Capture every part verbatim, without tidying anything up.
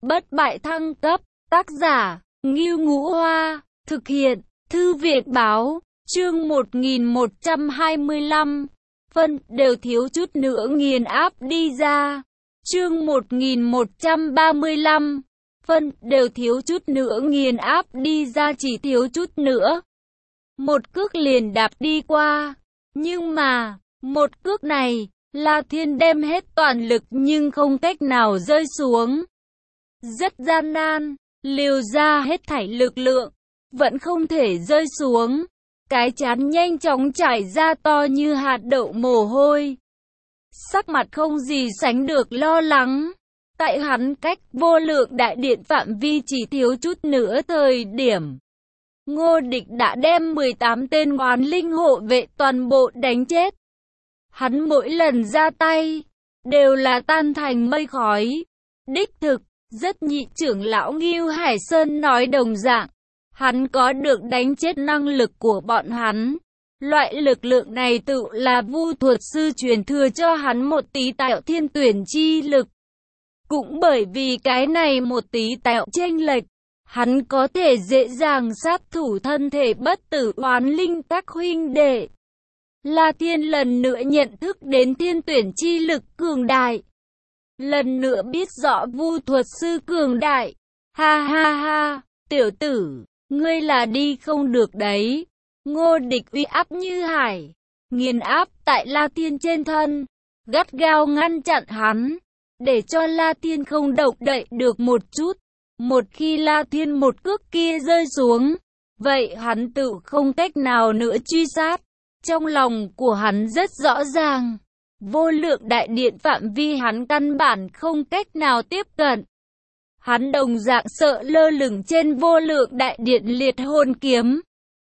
bất bại thăng cấp, tác giả, Ngưu Ngũ Hoa, thực hiện, Thư viện Báo, chương một nghìn một trăm hai mươi lăm, phân, đều thiếu chút nữa nghiền áp đi ra, chương một nghìn một trăm ba mươi lăm, phân, đều thiếu chút nữa nghiền áp đi ra chỉ thiếu chút nữa. Một cước liền đạp đi qua, nhưng mà, một cước này, La Thiên đem hết toàn lực nhưng không cách nào rơi xuống. Rất gian nan, liều ra hết thảy lực lượng, vẫn không thể rơi xuống. Cái trán nhanh chóng chảy ra to như hạt đậu mồ hôi. Sắc mặt không gì sánh được lo lắng. Tại hắn cách vô lượng đại điện phạm vi chỉ thiếu chút nữa thời điểm. Ngô Địch đã đem mười tám tên oán linh hộ vệ toàn bộ đánh chết. Hắn mỗi lần ra tay, đều là tan thành mây khói. Đích thực, rất nhị trưởng lão Ngưu Hải Sơn nói đồng dạng. Hắn có được đánh chết năng lực của bọn hắn. Loại lực lượng này tự là vu thuật sư truyền thừa cho hắn một tí tạo thiên tuyển chi lực. Cũng bởi vì cái này một tí tạo chênh lệch, hắn có thể dễ dàng sát thủ thân thể bất tử oán linh các huynh đệ. La Thiên lần nữa nhận thức đến thiên tuyển chi lực cường đại. Lần nữa biết rõ vu thuật sư cường đại. Ha ha ha, tiểu tử, ngươi là đi không được đấy. Ngô Địch uy áp như hải, nghiền áp tại La Thiên trên thân, gắt gao ngăn chặn hắn, để cho La Thiên không động đậy được một chút. Một khi La Thiên một cước kia rơi xuống, vậy hắn tự không cách nào nữa truy sát. Trong lòng của hắn rất rõ ràng, vô lượng đại điện phạm vi hắn căn bản không cách nào tiếp cận. Hắn đồng dạng sợ lơ lửng trên vô lượng đại điện liệt hồn kiếm.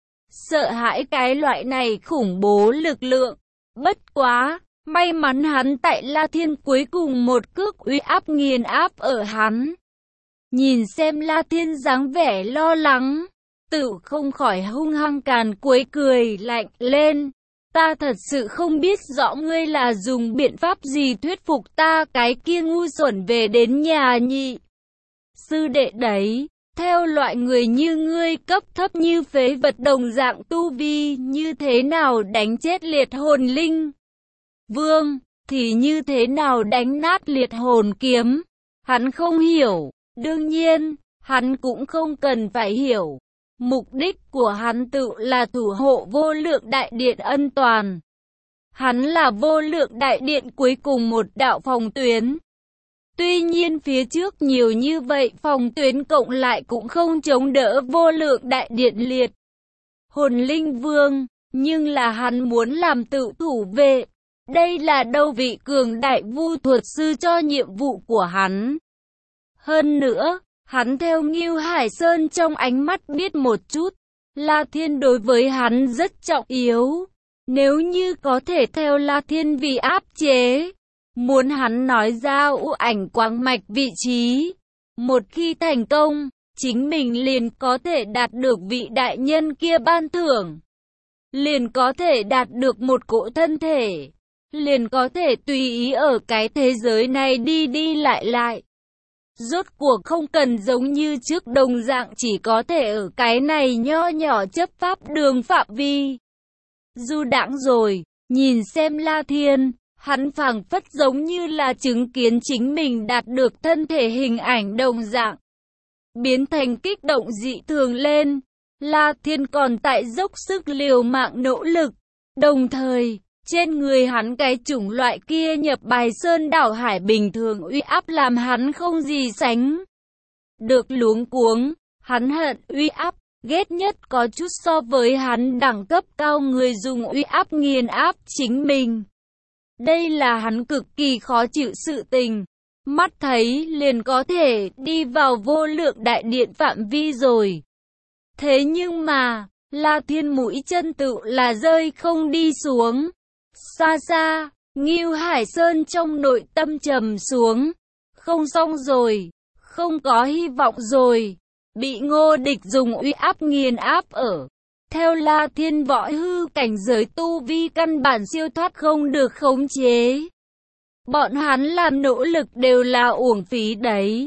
Sợ hãi cái loại này khủng bố lực lượng. Bất quá, may mắn hắn tại La Thiên cuối cùng một cước uy áp nghiền áp ở hắn. Nhìn xem La Thiên dáng vẻ lo lắng, tự không khỏi hung hăng càn quấy cười lạnh lên. Ta thật sự không biết rõ ngươi là dùng biện pháp gì thuyết phục ta cái kia ngu xuẩn về đến nhà nhị sư đệ đấy. Theo loại người như ngươi cấp thấp như phế vật đồng dạng tu vi, như thế nào đánh chết liệt hồn linh vương, thì như thế nào đánh nát liệt hồn kiếm. Hắn không hiểu, đương nhiên, hắn cũng không cần phải hiểu. Mục đích của hắn tự là thủ hộ vô lượng đại điện ân toàn. Hắn là vô lượng đại điện cuối cùng một đạo phòng tuyến. Tuy nhiên phía trước nhiều như vậy phòng tuyến cộng lại cũng không chống đỡ vô lượng đại điện liệt hồn linh vương, nhưng là hắn muốn làm tự thủ vệ. Đây là đâu vị cường đại vu thuật sư cho nhiệm vụ của hắn. Hơn nữa, hắn theo Ngưu Hải Sơn trong ánh mắt biết một chút, La Thiên đối với hắn rất trọng yếu. Nếu như có thể theo La Thiên vì áp chế, muốn hắn nói ra u ảnh quang mạch vị trí. Một khi thành công, chính mình liền có thể đạt được vị đại nhân kia ban thưởng. Liền có thể đạt được một cỗ thân thể. Liền có thể tùy ý ở cái thế giới này đi đi lại lại. Rốt cuộc không cần giống như trước đồng dạng chỉ có thể ở cái này nho nhỏ chấp pháp đường phạm vi. Du đãng rồi, nhìn xem La Thiên, hắn phảng phất giống như là chứng kiến chính mình đạt được thân thể hình ảnh đồng dạng. Biến thành kích động dị thường lên, La Thiên còn tại dốc sức liều mạng nỗ lực, đồng thời, trên người hắn cái chủng loại kia nhập bài sơn đảo hải bình thường uy áp làm hắn không gì sánh được luống cuống. Hắn hận uy áp, ghét nhất có chút so với hắn đẳng cấp cao người dùng uy áp nghiền áp chính mình. Đây là hắn cực kỳ khó chịu sự tình. Mắt thấy liền có thể đi vào vô lượng đại điện phạm vi rồi. Thế nhưng mà, La Thiên mũi chân tự là rơi không đi xuống. Xa xa, Ngưu Hải Sơn trong nội tâm trầm xuống. Không xong rồi, không có hy vọng rồi. Bị Ngô Địch dùng uy áp nghiền áp ở. Theo La Thiên võ hư cảnh giới tu vi căn bản siêu thoát không được khống chế. Bọn hắn làm nỗ lực đều là uổng phí đấy.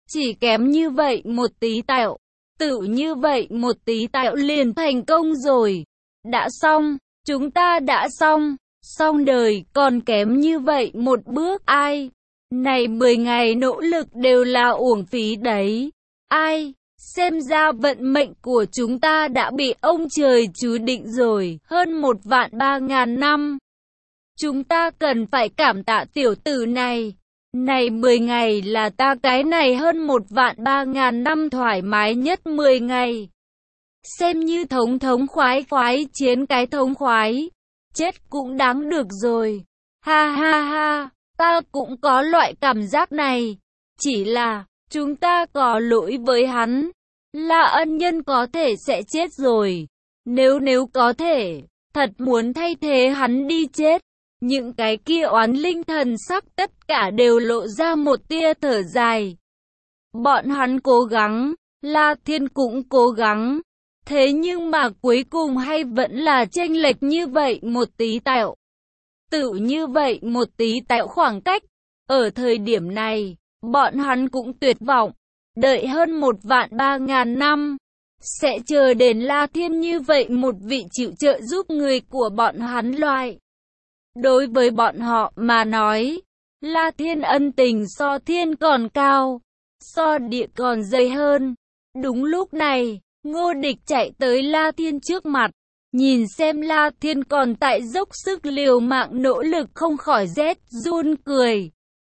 Chỉ kém như vậy một tí tẹo, tự như vậy một tí tẹo liền thành công rồi. Đã xong, chúng ta đã xong, xong đời, còn kém như vậy một bước ai? Này mười ngày nỗ lực đều là uổng phí đấy. Ai? Xem ra vận mệnh của chúng ta đã bị ông trời chú định rồi, hơn một vạn ba ngàn năm. Chúng ta cần phải cảm tạ tiểu tử này. Này mười ngày là ta cái này hơn một vạn ba ngàn năm thoải mái nhất mười ngày. Xem như thống thống khoái khoái chiến cái thống khoái. Chết cũng đáng được rồi. Ha ha ha, ta cũng có loại cảm giác này. Chỉ là, chúng ta có lỗi với hắn. Là ân nhân có thể sẽ chết rồi. Nếu nếu có thể, thật muốn thay thế hắn đi chết. Những cái kia oán linh thần sắc tất cả đều lộ ra một tia thở dài. Bọn hắn cố gắng, La Thiên cũng cố gắng. Thế nhưng mà cuối cùng hay vẫn là chênh lệch như vậy một tí tẹo. Tự như vậy một tí tẹo khoảng cách. Ở thời điểm này, bọn hắn cũng tuyệt vọng. Đợi hơn một vạn ba ngàn năm. Sẽ chờ đến La Thiên như vậy một vị chịu trợ giúp người của bọn hắn loại. Đối với bọn họ mà nói, La Thiên ân tình so thiên còn cao, so địa còn dày hơn. Đúng lúc này, Ngô Địch chạy tới La Thiên trước mặt, nhìn xem La Thiên còn tại dốc sức liều mạng nỗ lực không khỏi rét run cười.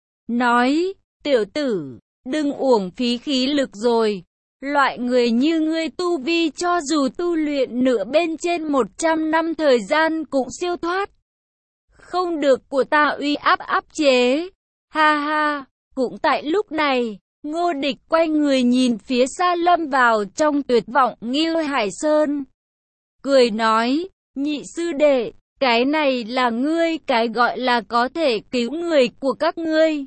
Nói, tiểu tử, đừng uổng phí khí lực rồi. Loại người như ngươi tu vi cho dù tu luyện nửa bên trên một trăm năm thời gian cũng siêu thoát. Không được của ta uy áp áp chế. Ha ha, cũng tại lúc này, Ngô Địch quay người nhìn phía xa lâm vào trong tuyệt vọng Ngưu Hải Sơn. Cười nói, nhị sư đệ, cái này là ngươi cái gọi là có thể cứu người của các ngươi.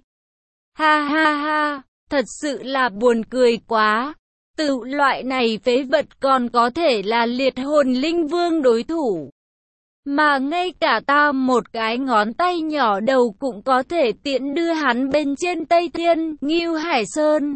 Ha ha ha, thật sự là buồn cười quá. Tự loại này phế vật còn có thể là liệt hồn linh vương đối thủ. Mà ngay cả ta một cái ngón tay nhỏ đầu cũng có thể tiễn đưa hắn bên trên Tây Thiên, Ngưu Hải Sơn.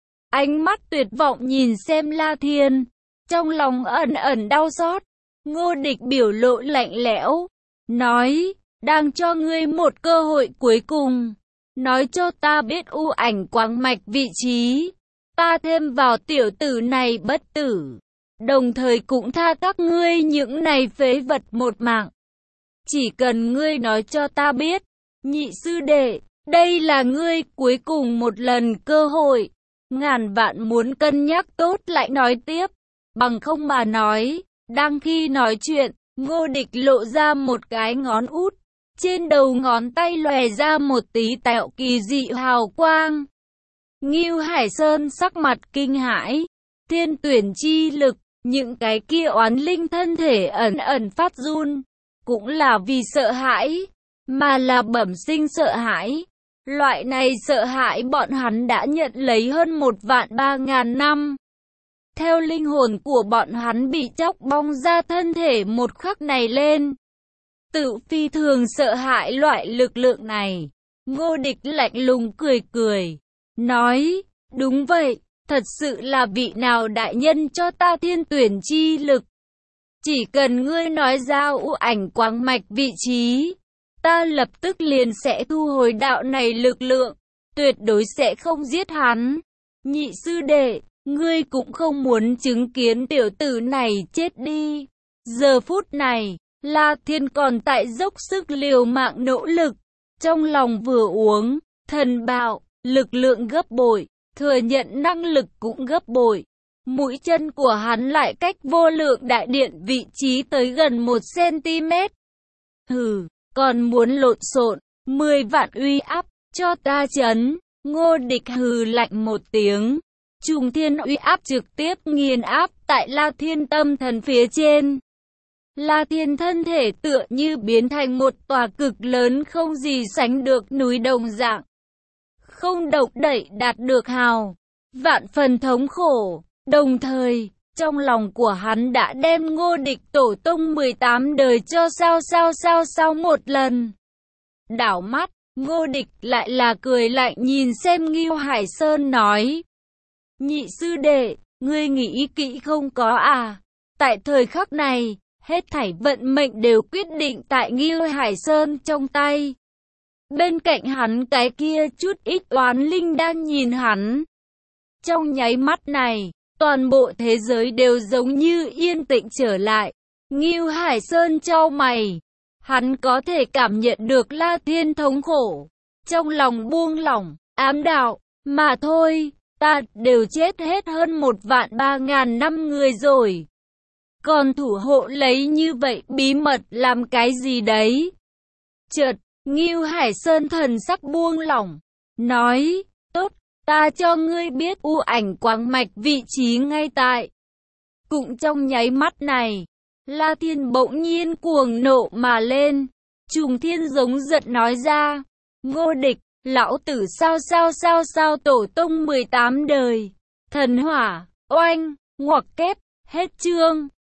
Ánh mắt tuyệt vọng nhìn xem La Thiên, trong lòng ẩn ẩn đau xót. Ngô Địch biểu lộ lạnh lẽo, nói, đang cho ngươi một cơ hội cuối cùng. Nói cho ta biết u ảnh quáng mạch vị trí. Ta thêm vào tiểu tử này bất tử. Đồng thời cũng tha các ngươi những này phế vật một mạng. Chỉ cần ngươi nói cho ta biết, nhị sư đệ, đây là ngươi cuối cùng một lần cơ hội. Ngàn vạn muốn cân nhắc tốt lại nói tiếp. Bằng không mà nói, đang khi nói chuyện, Ngô Địch lộ ra một cái ngón út. Trên đầu ngón tay lòe ra một tí tẹo kỳ dị hào quang. Ngưu Hải Sơn sắc mặt kinh hãi. Thiên tuyển chi lực. Những cái kia oán linh thân thể ẩn ẩn phát run, cũng là vì sợ hãi, mà là bẩm sinh sợ hãi. Loại này sợ hãi bọn hắn đã nhận lấy hơn một vạn ba ngàn năm. Theo linh hồn của bọn hắn bị chóc bong ra thân thể một khắc này lên. Tự phi thường sợ hãi loại lực lượng này. Ngô Địch lạnh lùng cười cười, nói, đúng vậy. Thật sự là vị nào đại nhân cho ta thiên tuyển chi lực. Chỉ cần ngươi nói ra u ảnh quáng mạch vị trí, ta lập tức liền sẽ thu hồi đạo này lực lượng, tuyệt đối sẽ không giết hắn. Nhị sư đệ, ngươi cũng không muốn chứng kiến tiểu tử này chết đi. Giờ phút này, La Thiên còn tại dốc sức liều mạng nỗ lực, trong lòng vừa uống, thần bạo, lực lượng gấp bội. Thừa nhận năng lực cũng gấp bội. Mũi chân của hắn lại cách vô lượng đại điện vị trí tới gần một xăng-ti-mét. Hừ, còn muốn lộn xộn, mười vạn uy áp, cho ta chấn. Ngô Địch hừ lạnh một tiếng. Trùng thiên uy áp trực tiếp nghiền áp tại La Thiên tâm thần phía trên. La Thiên thân thể tựa như biến thành một tòa cực lớn không gì sánh được núi đồng dạng. Không động đậy đạt được hào, vạn phần thống khổ, đồng thời, trong lòng của hắn đã đem Ngô Địch tổ tông mười tám đời cho sao sao sao sao một lần. Đảo mắt, Ngô Địch lại là cười lạnh nhìn xem Ngưu Hải Sơn nói, Nhị sư đệ, ngươi nghĩ kỹ không có à? Tại thời khắc này, hết thảy vận mệnh đều quyết định tại Ngưu Hải Sơn trong tay. Bên cạnh hắn cái kia chút ít oán linh đang nhìn hắn. Trong nháy mắt này, toàn bộ thế giới đều giống như yên tĩnh trở lại. Ngưu Hải Sơn chau mày. Hắn có thể cảm nhận được La Thiên thống khổ. Trong lòng buông lỏng, ám đạo, mà thôi, ta đều chết hết hơn một vạn ba ngàn năm người rồi. Còn thủ hộ lấy như vậy bí mật làm cái gì đấy? Chợt, Ngưu Hải Sơn thần sắc buông lỏng, nói, tốt, ta cho ngươi biết u ảnh quáng mạch vị trí ngay tại. Cũng trong nháy mắt này, La Thiên bỗng nhiên cuồng nộ mà lên. Trùng Thiên giống giận nói ra, vô địch, lão tử sao sao sao sao tổ tông mười tám đời. Thần hỏa, oanh, ngoặc kép, hết chương.